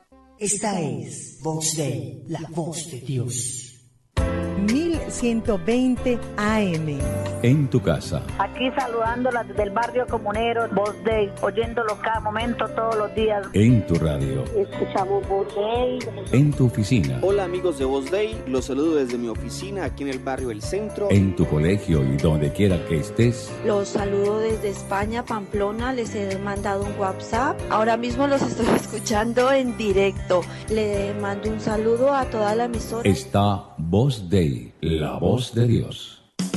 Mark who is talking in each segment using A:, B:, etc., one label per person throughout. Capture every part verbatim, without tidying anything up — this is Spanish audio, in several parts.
A: Esta es Voz Dei, la voz de Dios.
B: mil ciento veinte A M.
C: En tu casa.
D: Aquí saludándolas desde el barrio comunero, Voz Dei, oyéndolo cada momento, todos los días.
C: En tu radio.
D: Escuchamos Voz Dei.
C: En tu oficina.
E: Hola amigos de Voz Dei, los saludo desde mi oficina aquí en el barrio El Centro.
C: En tu colegio y donde quiera que estés.
F: Los saludo desde España, Pamplona, les he mandado un WhatsApp. Ahora mismo los estoy escuchando en directo. Le mando un saludo a toda la emisora.
C: Está Voz Dei, la voz de Dios.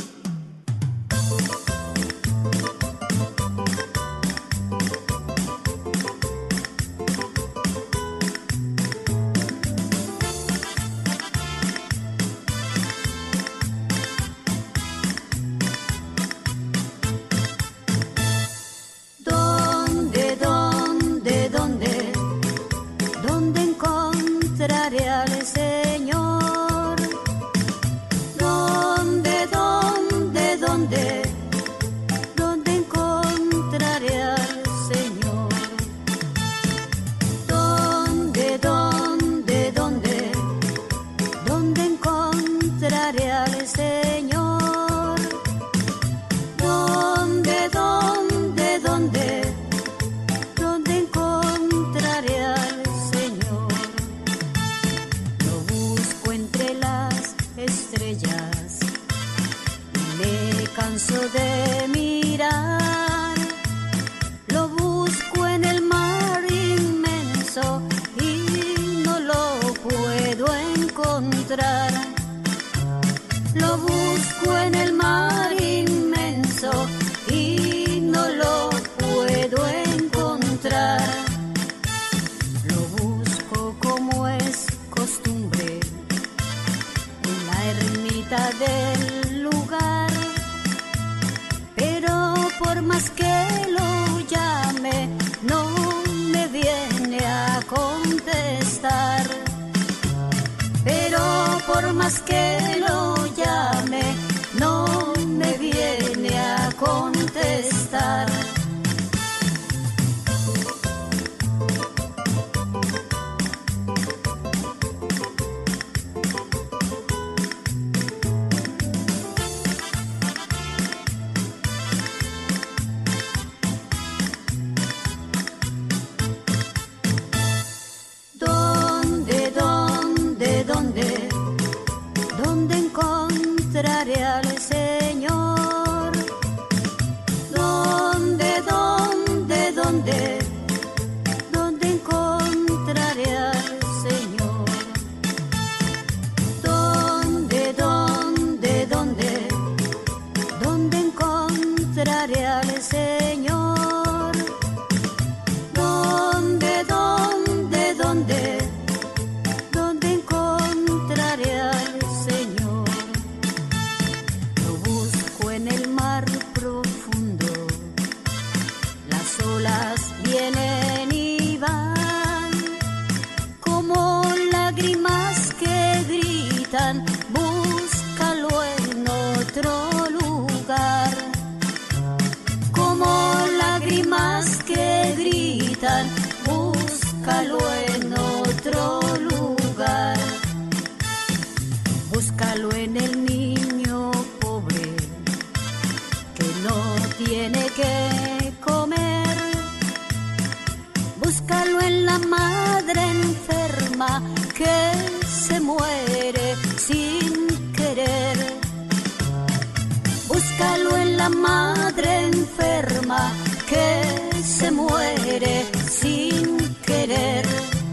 G: ¿Dónde, dónde, dónde? ¿Dónde encontraré al Señor? ¿Dónde, dónde, dónde? ¿Dónde encontraré al Señor? ¿Dónde, dónde, dónde? ¿Dónde encontraré al Señor? ¿Dónde, dónde, dónde? ¿Dónde encontraré al Señor? Lo busco entre las estrellas y me canso de mirar. Lo busco en el mar inmenso y no lo puedo encontrar. Lo busco en el mar inmenso y no lo puedo encontrar. Lo busco como es costumbre en la ermita del lugar, pero por más que lo llame no me viene a contestar. Pero por más que lo llame no me viene a contestar. ¿Dónde, dónde, dónde? ¿Dónde encontraré al Señor? ¿Dónde, dónde, dónde? ¿Dónde encontraré al Señor? ¿Dónde, dónde, dónde? ¿Dónde encontraré al Señor? ¿Dónde, dónde, dónde? ¿Dónde encontraré al Señor? Lo busco en el mar profundo. Las olas vienen y van como lágrimas que gritan. Búscalo en otro lugar. Como lágrimas que gritan. Búscalo en otro lugar. Búscalo en el niño pobre que no tiene que comer. Búscalo en la madre enferma que se muere sin querer. Búscalo en la madre enferma que se muere sin querer.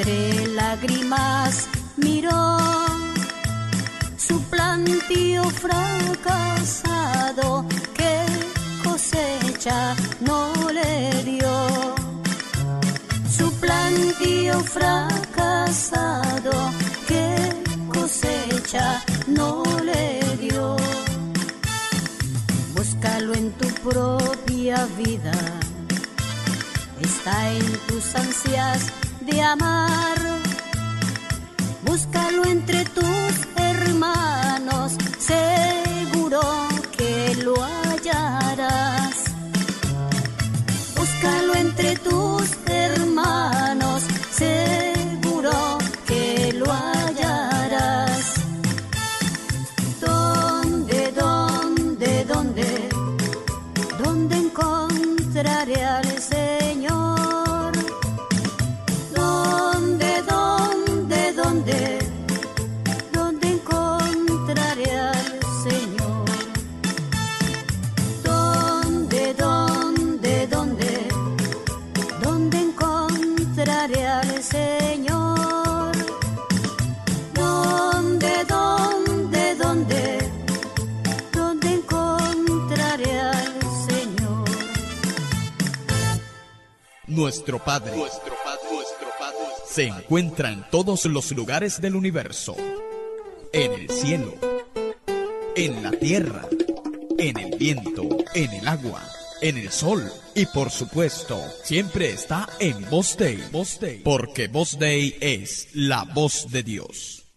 G: entre lágrimas miró su plantío fracasado, que cosecha no le dio. Su plantío fracasado, que cosecha no le dio. Búscalo en tu propia vida, está en tus ansias de amar. Búscalo entre tus hermanos, seguro que lo hallarás. Búscalo entre tus hermanos, seguro que lo hallarás. ¿Dónde, dónde, dónde, dónde encontraré al Señor? ¿Dónde, dónde, dónde, dónde encontraré al Señor? ¿Dónde, dónde, dónde, dónde encontraré al Señor? ¿Dónde, dónde, dónde, dónde encontraré al Señor?
H: Nuestro Padre, nuestro Padre, nuestro Padre se encuentra en todos los lugares del universo, en el cielo, en la tierra, en el viento, en el agua, en el sol y por supuesto siempre está en Voz Dei, Voz Dei, porque Voz Dei es la voz de Dios.